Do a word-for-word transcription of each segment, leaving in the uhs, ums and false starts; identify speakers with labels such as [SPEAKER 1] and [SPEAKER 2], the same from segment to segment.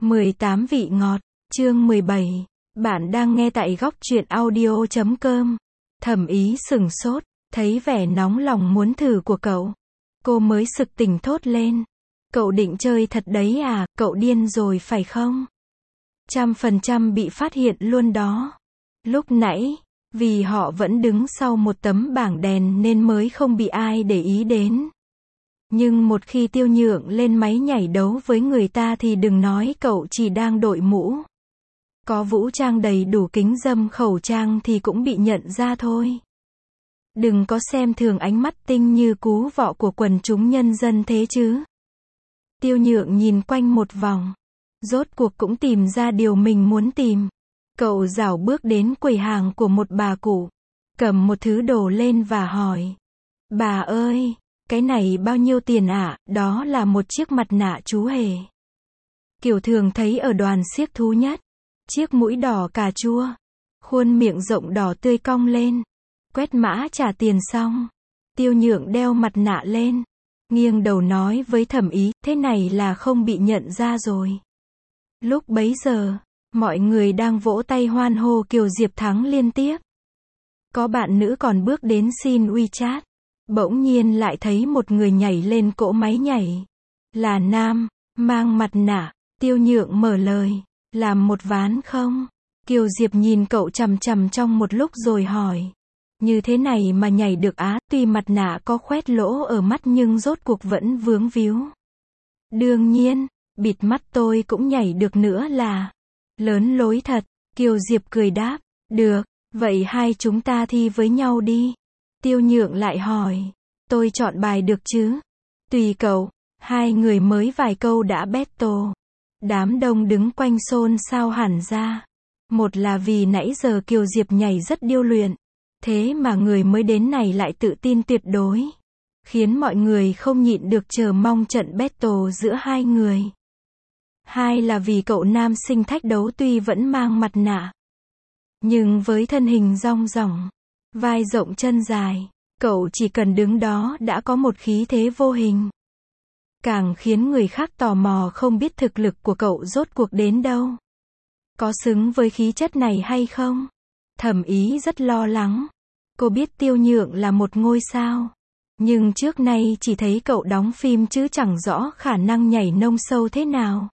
[SPEAKER 1] mười tám vị ngọt, chương mười bảy. Bạn đang nghe tại góc truyện audio chấm com. Thẩm Ý sừng sốt, thấy vẻ nóng lòng muốn thử của cậu. Cô mới sực tỉnh thốt lên. Cậu định chơi thật đấy à, cậu điên rồi phải không? Trăm phần trăm bị phát hiện luôn đó. Lúc nãy, vì họ vẫn đứng sau một tấm bảng đèn nên mới không bị ai để ý đến. Nhưng một khi Tiêu Nhượng lên máy nhảy đấu với người ta thì đừng nói cậu chỉ đang đội mũ. Có vũ trang đầy đủ kính râm khẩu trang thì cũng bị nhận ra thôi. Đừng có xem thường ánh mắt tinh như cú vọ của quần chúng nhân dân thế chứ. Tiêu Nhượng nhìn quanh một vòng. Rốt cuộc cũng tìm ra điều mình muốn tìm. Cậu rảo bước đến quầy hàng của một bà cụ. Cầm một thứ đồ lên và hỏi. Bà ơi, cái này bao nhiêu tiền ạ? À? Đó là một chiếc mặt nạ chú hề. Kiểu thường thấy ở đoàn xiếc thú nhất. Chiếc mũi đỏ cà chua. Khuôn miệng rộng đỏ tươi cong lên. Quét mã trả tiền xong. Tiêu Nhượng đeo mặt nạ lên. Nghiêng đầu nói với Thẩm Ý, thế này là không bị nhận ra rồi. Lúc bấy giờ, mọi người đang vỗ tay hoan hô Kiều Diệp thắng liên tiếp. Có bạn nữ còn bước đến xin WeChat. Bỗng nhiên lại thấy một người nhảy lên cỗ máy nhảy. Là nam, mang mặt nạ. Tiêu Nhượng mở lời. Làm một ván không? Kiều Diệp nhìn cậu chằm chằm trong một lúc rồi hỏi. Như thế này mà nhảy được á? Tuy mặt nạ có khoét lỗ ở mắt nhưng rốt cuộc vẫn vướng víu. Đương nhiên, bịt mắt tôi cũng nhảy được nữa là. Lớn lối thật. Kiều Diệp cười đáp. Được, vậy hai chúng ta thi với nhau đi. Tiêu Nhượng lại hỏi. Tôi chọn bài được chứ? Tùy cậu. Hai người mới vài câu đã battle. Đám đông đứng quanh xôn xao hẳn ra. Một là vì nãy giờ Kiều Diệp nhảy rất điêu luyện. Thế mà người mới đến này lại tự tin tuyệt đối. Khiến mọi người không nhịn được chờ mong trận battle giữa hai người. Hai là vì cậu nam sinh thách đấu tuy vẫn mang mặt nạ. Nhưng với thân hình rong ròng, vai rộng chân dài, cậu chỉ cần đứng đó đã có một khí thế vô hình. Càng khiến người khác tò mò không biết thực lực của cậu rốt cuộc đến đâu. Có xứng với khí chất này hay không? Thẩm Ý rất lo lắng. Cô biết Tiêu Nhượng là một ngôi sao. Nhưng trước nay chỉ thấy cậu đóng phim chứ chẳng rõ khả năng nhảy nông sâu thế nào.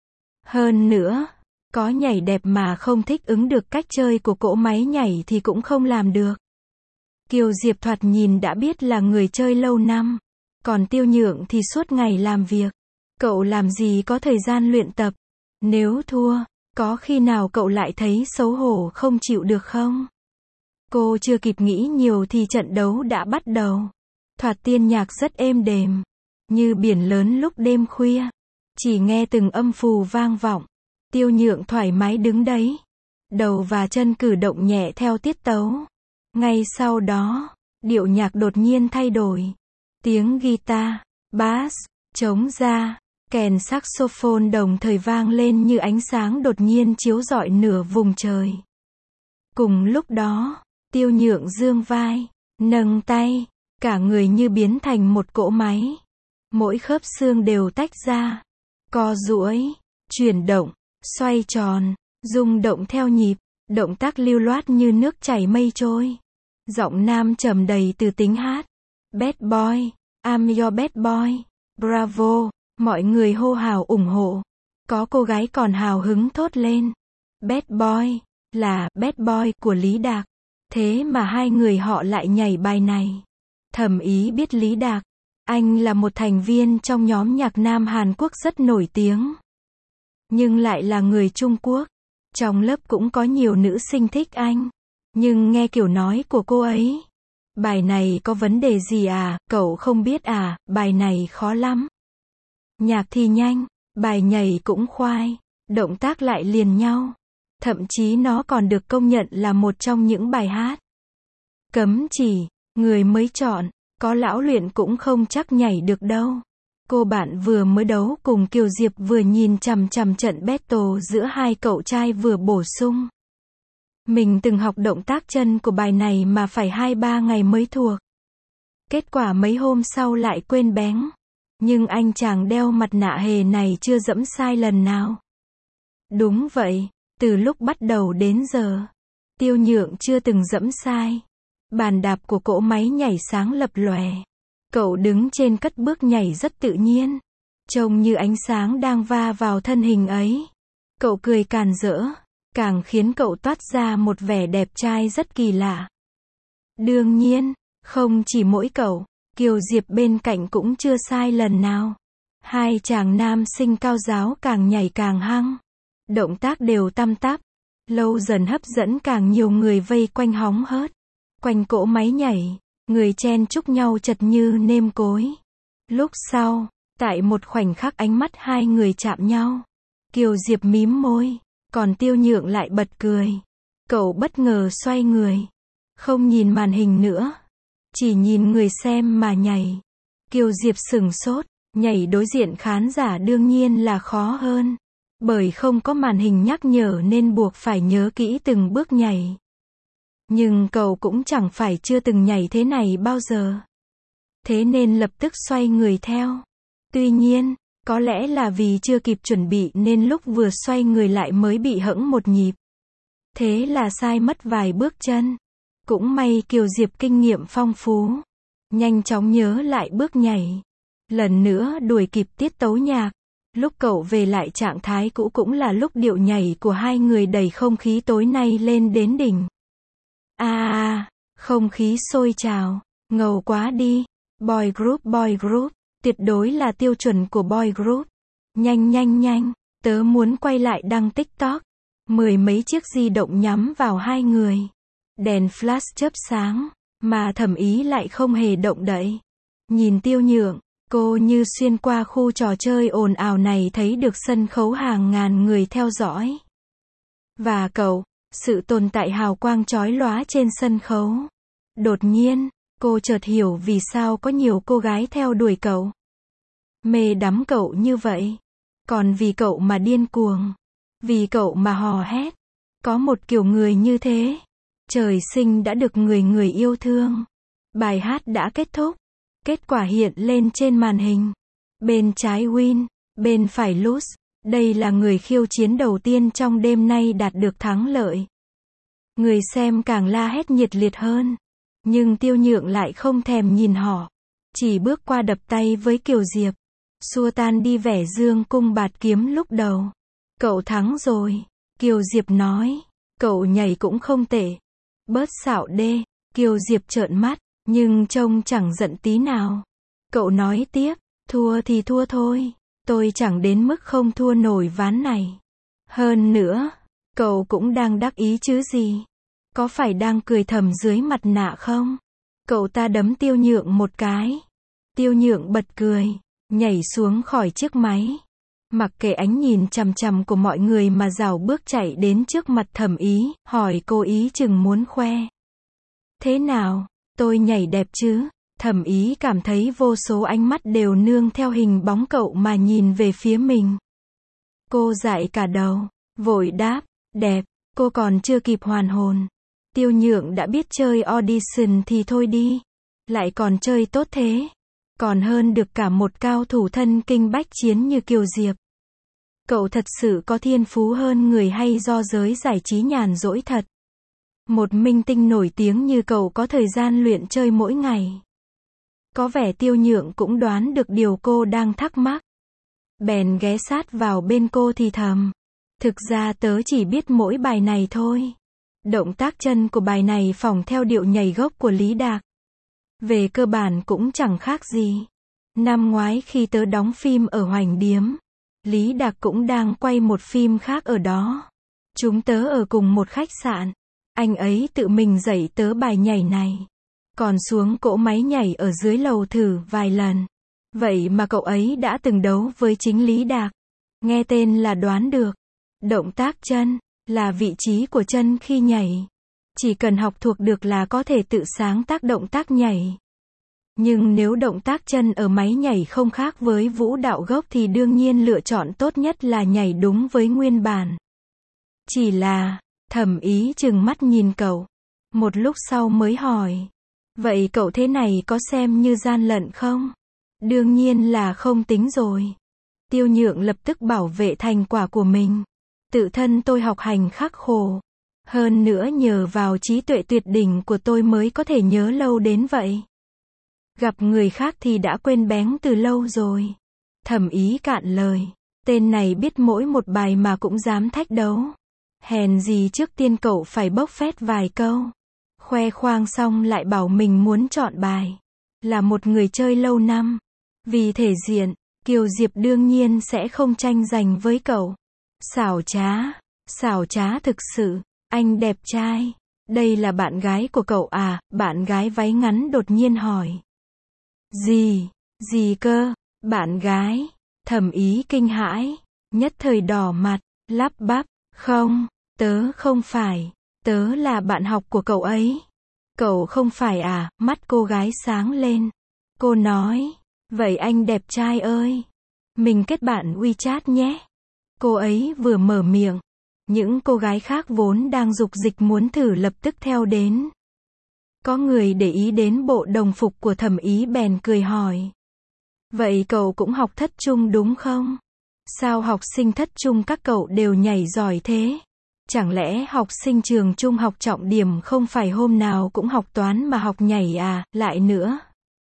[SPEAKER 1] Hơn nữa, có nhảy đẹp mà không thích ứng được cách chơi của cỗ máy nhảy thì cũng không làm được. Kiều Diệp thoạt nhìn đã biết là người chơi lâu năm. Còn Tiêu Nhượng thì suốt ngày làm việc. Cậu làm gì có thời gian luyện tập. Nếu thua, có khi nào cậu lại thấy xấu hổ không chịu được không? Cô chưa kịp nghĩ nhiều thì trận đấu đã bắt đầu. Thoạt tiên nhạc rất êm đềm. Như biển lớn lúc đêm khuya. Chỉ nghe từng âm phù vang vọng. Tiêu Nhượng thoải mái đứng đấy. Đầu và chân cử động nhẹ theo tiết tấu. Ngay sau đó, điệu nhạc đột nhiên thay đổi. Tiếng guitar, bass, trống ra, kèn saxophone đồng thời vang lên như ánh sáng đột nhiên chiếu rọi nửa vùng trời. Cùng lúc đó, Tiêu Nhượng giương vai, nâng tay, cả người như biến thành một cỗ máy. Mỗi khớp xương đều tách ra, co duỗi, chuyển động, xoay tròn, rung động theo nhịp, động tác lưu loát như nước chảy mây trôi. Giọng nam trầm đầy từ tính hát. Bad boy, I'm your bad boy, bravo, mọi người hô hào ủng hộ. Có cô gái còn hào hứng thốt lên. Bad boy, là bad boy của Lý Đạc. Thế mà hai người họ lại nhảy bài này. Thẩm Ý biết Lý Đạc. Anh là một thành viên trong nhóm nhạc nam Hàn Quốc rất nổi tiếng. Nhưng lại là người Trung Quốc. Trong lớp cũng có nhiều nữ sinh thích anh. Nhưng nghe kiểu nói của cô ấy. Bài này có vấn đề gì à, cậu không biết à, bài này khó lắm. Nhạc thì nhanh, bài nhảy cũng khoai, động tác lại liền nhau. Thậm chí nó còn được công nhận là một trong những bài hát cấm chỉ, người mới chọn, có lão luyện cũng không chắc nhảy được đâu. Cô bạn vừa mới đấu cùng Kiều Diệp vừa nhìn chằm chằm trận battle giữa hai cậu trai vừa bổ sung. Mình từng học động tác chân của bài này mà phải hai ba ngày mới thuộc. Kết quả mấy hôm sau lại quên béng. Nhưng anh chàng đeo mặt nạ hề này chưa dẫm sai lần nào. Đúng vậy, từ lúc bắt đầu đến giờ, Tiêu Nhượng chưa từng dẫm sai. Bàn đạp của cỗ máy nhảy sáng lập lòe. Cậu đứng trên cất bước nhảy rất tự nhiên. Trông như ánh sáng đang va vào thân hình ấy. Cậu cười càn rỡ, càng khiến cậu toát ra một vẻ đẹp trai rất kỳ lạ. Đương nhiên, không chỉ mỗi cậu, Kiều Diệp bên cạnh cũng chưa sai lần nào. Hai chàng nam sinh cao giáo càng nhảy càng hăng. Động tác đều tăm tắp, lâu dần hấp dẫn càng nhiều người vây quanh hóng hớt. Quanh cỗ máy nhảy, người chen chúc nhau chật như nêm cối. Lúc sau, tại một khoảnh khắc ánh mắt hai người chạm nhau, Kiều Diệp mím môi, còn Tiêu Nhượng lại bật cười. Cậu bất ngờ xoay người, không nhìn màn hình nữa, chỉ nhìn người xem mà nhảy. Kiều Diệp sửng sốt, nhảy đối diện khán giả đương nhiên là khó hơn, bởi không có màn hình nhắc nhở nên buộc phải nhớ kỹ từng bước nhảy. Nhưng cậu cũng chẳng phải chưa từng nhảy thế này bao giờ. Thế nên lập tức xoay người theo. Tuy nhiên, có lẽ là vì chưa kịp chuẩn bị nên lúc vừa xoay người lại mới bị hẫng một nhịp. Thế là sai mất vài bước chân. Cũng may Kiều Diệp kinh nghiệm phong phú, nhanh chóng nhớ lại bước nhảy. Lần nữa đuổi kịp tiết tấu nhạc. Lúc cậu về lại trạng thái cũ cũng là lúc điệu nhảy của hai người đẩy không khí tối nay lên đến đỉnh. À à, không khí sôi trào, ngầu quá đi. Boy group boy group, tuyệt đối là tiêu chuẩn của boy group. Nhanh nhanh nhanh, tớ muốn quay lại đăng TikTok. Mười mấy chiếc di động nhắm vào hai người. Đèn flash chớp sáng, mà Thẩm Ý lại không hề động đậy. Nhìn Tiêu Nhượng, cô như xuyên qua khu trò chơi ồn ào này thấy được sân khấu hàng ngàn người theo dõi. Và cậu, sự tồn tại hào quang chói lóa trên sân khấu. Đột nhiên, cô chợt hiểu vì sao có nhiều cô gái theo đuổi cậu. Mê đắm cậu như vậy. Còn vì cậu mà điên cuồng. Vì cậu mà hò hét. Có một kiểu người như thế. Trời sinh đã được người người yêu thương. Bài hát đã kết thúc. Kết quả hiện lên trên màn hình. Bên trái win, bên phải lose. Đây là người khiêu chiến đầu tiên trong đêm nay đạt được thắng lợi. Người xem càng la hét nhiệt liệt hơn. Nhưng Tiêu Nhượng lại không thèm nhìn họ. Chỉ bước qua đập tay với Kiều Diệp. Xua tan đi vẻ dương cung bạt kiếm lúc đầu. Cậu thắng rồi. Kiều Diệp nói. Cậu nhảy cũng không tệ. Bớt xạo đê. Kiều Diệp trợn mắt. Nhưng trông chẳng giận tí nào. Cậu nói tiếp. Thua thì thua thôi. Tôi chẳng đến mức không thua nổi ván này. Hơn nữa, cậu cũng đang đắc ý chứ gì. Có phải đang cười thầm dưới mặt nạ không? Cậu ta đấm Tiêu Nhượng một cái. Tiêu Nhượng bật cười, nhảy xuống khỏi chiếc máy. Mặc kệ ánh nhìn chằm chằm của mọi người mà rảo bước chạy đến trước mặt Thẩm Ý, hỏi cô ý chừng muốn khoe. Thế nào, tôi nhảy đẹp chứ? Thẩm Ý cảm thấy vô số ánh mắt đều nương theo hình bóng cậu mà nhìn về phía mình. Cô dại cả đầu, vội đáp, đẹp. Cô còn chưa kịp hoàn hồn. Tiêu Nhượng đã biết chơi audition thì thôi đi. Lại còn chơi tốt thế. Còn hơn được cả một cao thủ thân kinh bách chiến như Kiều Diệp. Cậu thật sự có thiên phú hơn người hay do giới giải trí nhàn rỗi thật. Một minh tinh nổi tiếng như cậu có thời gian luyện chơi mỗi ngày. Có vẻ Tiêu Nhượng cũng đoán được điều cô đang thắc mắc. Bèn ghé sát vào bên cô thì thầm. Thực ra tớ chỉ biết mỗi bài này thôi. Động tác chân của bài này phỏng theo điệu nhảy gốc của Lý Đạc. Về cơ bản cũng chẳng khác gì. Năm ngoái khi tớ đóng phim ở Hoành Điếm, Lý Đạc cũng đang quay một phim khác ở đó. Chúng tớ ở cùng một khách sạn. Anh ấy tự mình dạy tớ bài nhảy này. Còn xuống cỗ máy nhảy ở dưới lầu thử vài lần. Vậy mà cậu ấy đã từng đấu với chính Lý Đạc. Nghe tên là đoán được. Động tác chân là vị trí của chân khi nhảy. Chỉ cần học thuộc được là có thể tự sáng tác động tác nhảy. Nhưng nếu động tác chân ở máy nhảy không khác với vũ đạo gốc thì đương nhiên lựa chọn tốt nhất là nhảy đúng với nguyên bản. Chỉ là, Thẩm Ý trừng mắt nhìn cậu. Một lúc sau mới hỏi. Vậy cậu thế này có xem như gian lận không? Đương nhiên là không tính rồi. Tiêu Nhượng lập tức bảo vệ thành quả của mình. Tự thân tôi học hành khắc khổ. Hơn nữa nhờ vào trí tuệ tuyệt đỉnh của tôi mới có thể nhớ lâu đến vậy. Gặp người khác thì đã quên bén từ lâu rồi. Thẩm Ý cạn lời. Tên này biết mỗi một bài mà cũng dám thách đấu. Hèn gì trước tiên cậu phải bốc phét vài câu. Khoe khoang xong lại bảo mình muốn chọn bài. Là một người chơi lâu năm. Vì thể diện, Kiều Diệp đương nhiên sẽ không tranh giành với cậu. Xảo trá, xảo trá thực sự. Anh đẹp trai. Đây là bạn gái của cậu à? Bạn gái váy ngắn đột nhiên hỏi. Gì? Gì cơ? Bạn gái? Thẩm Ý kinh hãi. Nhất thời đỏ mặt, lắp bắp. Không, tớ không phải. Tớ là bạn học của cậu ấy. Cậu không phải à? Mắt cô gái sáng lên. Cô nói. Vậy anh đẹp trai ơi. Mình kết bạn WeChat nhé. Cô ấy vừa mở miệng. Những cô gái khác vốn đang dục dịch muốn thử lập tức theo đến. Có người để ý đến bộ đồng phục của Thẩm Ý bèn cười hỏi. Vậy cậu cũng học thất trung đúng không? Sao học sinh thất trung các cậu đều nhảy giỏi thế? Chẳng lẽ học sinh trường trung học trọng điểm không phải hôm nào cũng học toán mà học nhảy à? Lại nữa.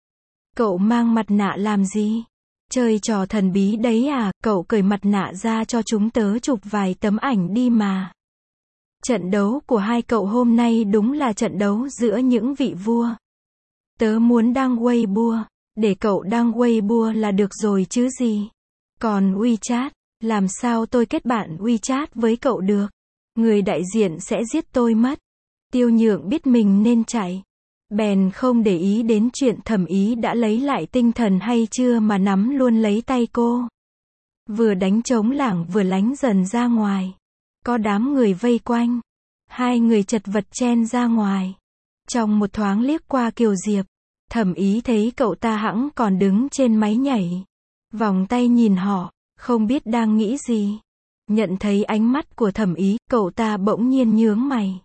[SPEAKER 1] Cậu mang mặt nạ làm gì? Chơi trò thần bí đấy à? Cậu cởi mặt nạ ra cho chúng tớ chụp vài tấm ảnh đi mà. Trận đấu của hai cậu hôm nay đúng là trận đấu giữa những vị vua. Tớ muốn đăng Weibo. Để cậu đăng Weibo là được rồi chứ gì. Còn WeChat, làm sao tôi kết bạn WeChat với cậu được? Người đại diện sẽ giết tôi mất. Tiêu Nhượng biết mình nên chạy. Bèn không để ý đến chuyện Thẩm Ý đã lấy lại tinh thần hay chưa mà nắm luôn lấy tay cô. Vừa đánh trống lảng vừa lánh dần ra ngoài. Có đám người vây quanh. Hai người chật vật chen ra ngoài. Trong một thoáng liếc qua Kiều Diệp, Thẩm Ý thấy cậu ta hẵng còn đứng trên máy nhảy. Vòng tay nhìn họ, không biết đang nghĩ gì. Nhận thấy ánh mắt của Thẩm Ý, cậu ta bỗng nhiên nhướng mày.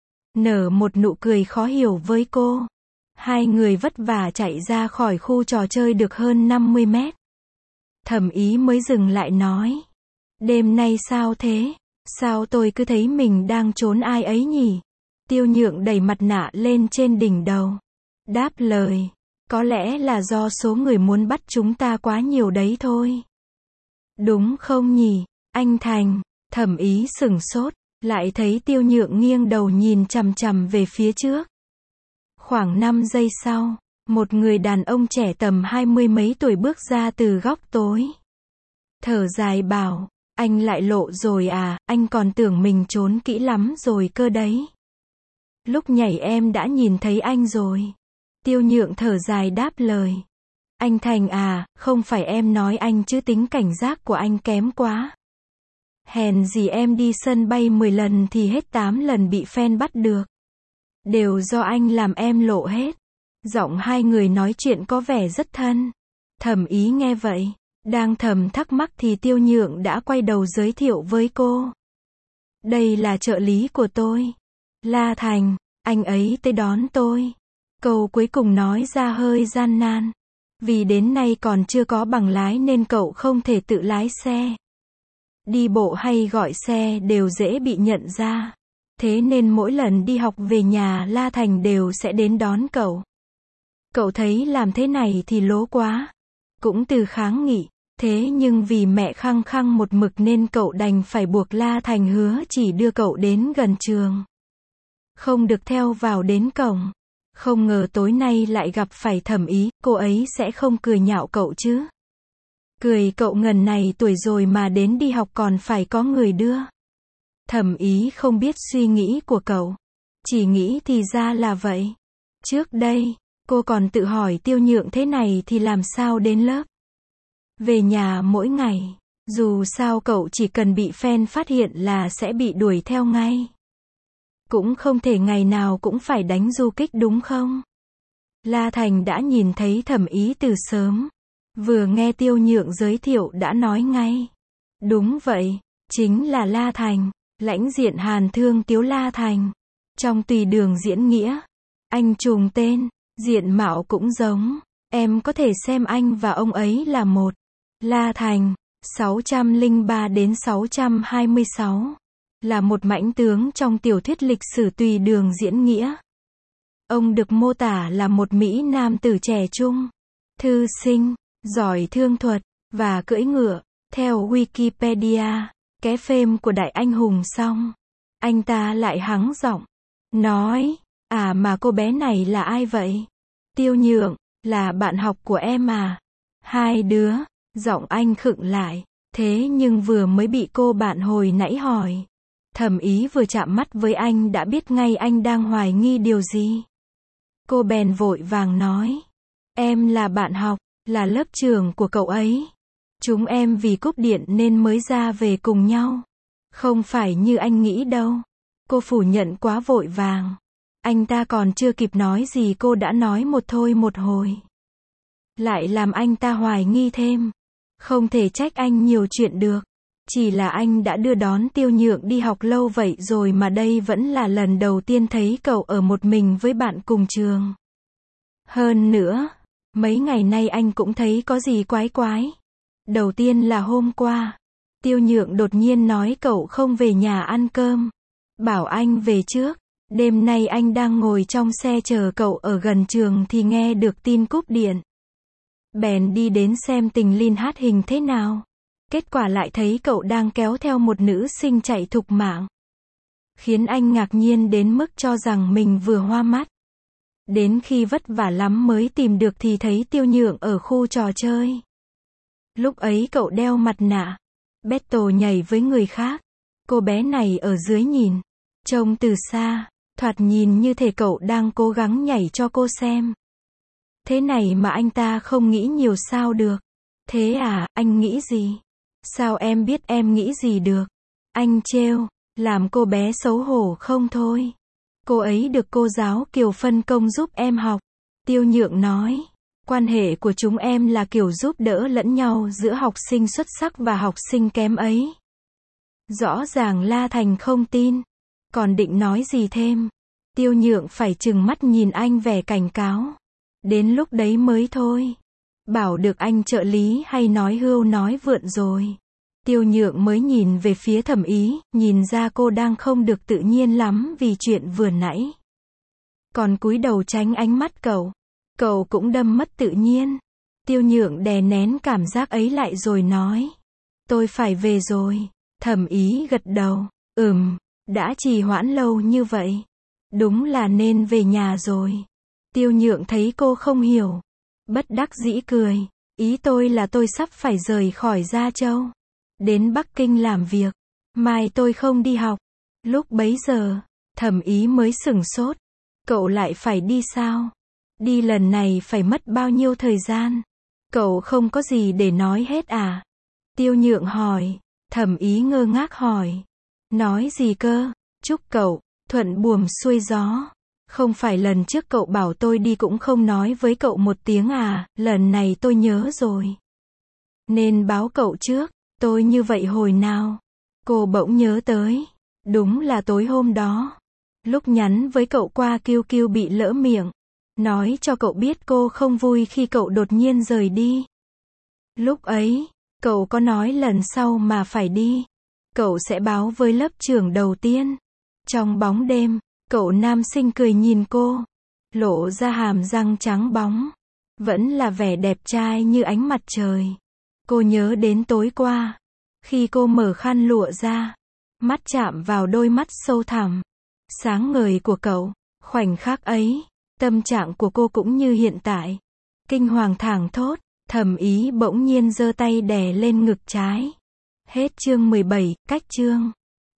[SPEAKER 1] Nở một nụ cười khó hiểu với cô. Hai người vất vả chạy ra khỏi khu trò chơi được hơn năm mươi mét. Thẩm Ý mới dừng lại nói. Đêm nay sao thế? Sao tôi cứ thấy mình đang trốn ai ấy nhỉ? Tiêu Nhượng đẩy mặt nạ lên trên đỉnh đầu. Đáp lời. Có lẽ là do số người muốn bắt chúng ta quá nhiều đấy thôi. Đúng không nhỉ? Anh Thành. Thẩm Ý sửng sốt. Lại thấy Tiêu Nhượng nghiêng đầu nhìn chằm chằm về phía trước. Khoảng năm giây sau, một người đàn ông trẻ tầm hai mươi mấy tuổi bước ra từ góc tối. Thở dài bảo, anh lại lộ rồi à, anh còn tưởng mình trốn kỹ lắm rồi cơ đấy. Lúc nhảy em đã nhìn thấy anh rồi. Tiêu Nhượng thở dài đáp lời. Anh Thành à, không phải em nói anh chứ tính cảnh giác của anh kém quá. Hèn gì em đi sân bay mười lần thì hết tám lần bị fan bắt được. Đều do anh làm em lộ hết. Giọng hai người nói chuyện có vẻ rất thân. Thẩm Ý nghe vậy, đang thầm thắc mắc thì Tiêu Nhượng đã quay đầu giới thiệu với cô. Đây là trợ lý của tôi. La Thành, anh ấy tới đón tôi. Câu cuối cùng nói ra hơi gian nan. Vì đến nay còn chưa có bằng lái nên cậu không thể tự lái xe. Đi bộ hay gọi xe đều dễ bị nhận ra. Thế nên mỗi lần đi học về nhà La Thành đều sẽ đến đón cậu. Cậu thấy làm thế này thì lố quá. Cũng từ kháng nghị. Thế nhưng vì mẹ khăng khăng một mực nên cậu đành phải buộc La Thành hứa chỉ đưa cậu đến gần trường. Không được theo vào đến cổng. Không ngờ tối nay lại gặp phải Thẩm Ý, cô ấy sẽ không cười nhạo cậu chứ. Cười cậu ngần này tuổi rồi mà đến đi học còn phải có người đưa. Thẩm Ý không biết suy nghĩ của cậu. Chỉ nghĩ thì ra là vậy. Trước đây, cô còn tự hỏi Tiêu Nhượng thế này thì làm sao đến lớp. Về nhà mỗi ngày, dù sao cậu chỉ cần bị fan phát hiện là sẽ bị đuổi theo ngay. Cũng không thể ngày nào cũng phải đánh du kích đúng không? La Thành đã nhìn thấy Thẩm Ý từ sớm. Vừa nghe Tiêu Nhượng giới thiệu đã nói ngay. Đúng vậy, chính là La Thành, lãnh diện Hàn Thương Tiếu La Thành. Trong Tùy Đường diễn nghĩa, anh trùng tên, diện mạo cũng giống. Em có thể xem anh và ông ấy là một. La Thành, sáu trăm lẻ ba đến sáu trăm hai mươi sáu là một mãnh tướng trong tiểu thuyết lịch sử Tùy Đường Diễn Nghĩa. Ông được mô tả là một Mỹ nam tử trẻ trung, thư sinh, giỏi thương thuật, và cưỡi ngựa. Theo Wikipedia, ké phêm của đại anh hùng xong, anh ta lại hắng giọng, nói, à mà cô bé này là ai vậy? Tiêu Nhượng, là bạn học của em à? Hai đứa, giọng anh khựng lại, thế nhưng vừa mới bị cô bạn hồi nãy hỏi. Thẩm Ý vừa chạm mắt với anh đã biết ngay anh đang hoài nghi điều gì. Cô bèn vội vàng nói, em là bạn học, là lớp trưởng của cậu ấy. Chúng em vì cúp điện nên mới ra về cùng nhau. Không phải như anh nghĩ đâu. Cô phủ nhận quá vội vàng. Anh ta còn chưa kịp nói gì cô đã nói một thôi một hồi. Lại làm anh ta hoài nghi thêm. Không thể trách anh nhiều chuyện được. Chỉ là anh đã đưa đón Tiêu Nhượng đi học lâu vậy rồi mà đây vẫn là lần đầu tiên thấy cậu ở một mình với bạn cùng trường. Hơn nữa, mấy ngày nay anh cũng thấy có gì quái quái. Đầu tiên là hôm qua, Tiêu Nhượng đột nhiên nói cậu không về nhà ăn cơm. Bảo anh về trước. Đêm nay anh đang ngồi trong xe chờ cậu ở gần trường thì nghe được tin cúp điện. Bèn đi đến xem tình Linh hát hình thế nào. Kết quả lại thấy cậu đang kéo theo một nữ sinh chạy thục mạng. Khiến anh ngạc nhiên đến mức cho rằng mình vừa hoa mắt. Đến khi vất vả lắm mới tìm được thì thấy Tiêu Nhượng ở khu trò chơi. Lúc ấy cậu đeo mặt nạ. Battle nhảy với người khác. Cô bé này ở dưới nhìn. Trông từ xa, thoạt nhìn như thể cậu đang cố gắng nhảy cho cô xem. Thế này mà anh ta không nghĩ nhiều sao được. Thế à, anh nghĩ gì? Sao em biết em nghĩ gì được? Anh trêu, làm cô bé xấu hổ không thôi. Cô ấy được cô giáo Kiều phân công giúp em học. Tiêu Nhượng nói, quan hệ của chúng em là kiểu giúp đỡ lẫn nhau giữa học sinh xuất sắc và học sinh kém ấy. Rõ ràng La Thành không tin. Còn định nói gì thêm? Tiêu Nhượng phải trừng mắt nhìn anh vẻ cảnh cáo. Đến lúc đấy mới thôi. Bảo được anh trợ lý hay nói hưu nói vượn rồi. Tiêu Nhượng mới nhìn về phía Thẩm Ý, nhìn ra cô đang không được tự nhiên lắm vì chuyện vừa nãy. Còn cúi đầu tránh ánh mắt cậu. Cậu cũng đâm mất tự nhiên. Tiêu Nhượng đè nén cảm giác ấy lại rồi nói. Tôi phải về rồi. Thẩm Ý gật đầu. Ừm, đã trì hoãn lâu như vậy. Đúng là nên về nhà rồi. Tiêu Nhượng thấy cô không hiểu. Bất đắc dĩ cười. Ý tôi là tôi sắp phải rời khỏi Gia Châu. Đến Bắc Kinh làm việc. Mai tôi không đi học. Lúc bấy giờ, Thẩm Ý mới sửng sốt. Cậu lại phải đi sao? Đi lần này phải mất bao nhiêu thời gian? Cậu không có gì để nói hết à? Tiêu Nhượng hỏi. Thẩm Ý ngơ ngác hỏi. Nói gì cơ? Chúc cậu thuận buồm xuôi gió. Không phải lần trước cậu bảo tôi đi cũng không nói với cậu một tiếng à? Lần này tôi nhớ rồi. Nên báo cậu trước. Tôi như vậy hồi nào? Cô bỗng nhớ tới. Đúng là tối hôm đó. Lúc nhắn với cậu qua Q Q bị lỡ miệng. Nói cho cậu biết cô không vui khi cậu đột nhiên rời đi. Lúc ấy, cậu có nói lần sau mà phải đi. Cậu sẽ báo với lớp trưởng đầu tiên. Trong bóng đêm, cậu nam sinh cười nhìn cô. Lộ ra hàm răng trắng bóng. Vẫn là vẻ đẹp trai như ánh mặt trời. Cô nhớ đến tối qua. Khi cô mở khăn lụa ra. Mắt chạm vào đôi mắt sâu thẳm. Sáng ngời của cậu. Khoảnh khắc ấy, tâm trạng của cô cũng như hiện tại. Kinh hoàng thảng thốt. Thẩm Ý bỗng nhiên giơ tay đè lên ngực trái. Hết chương mười bảy, cách chương.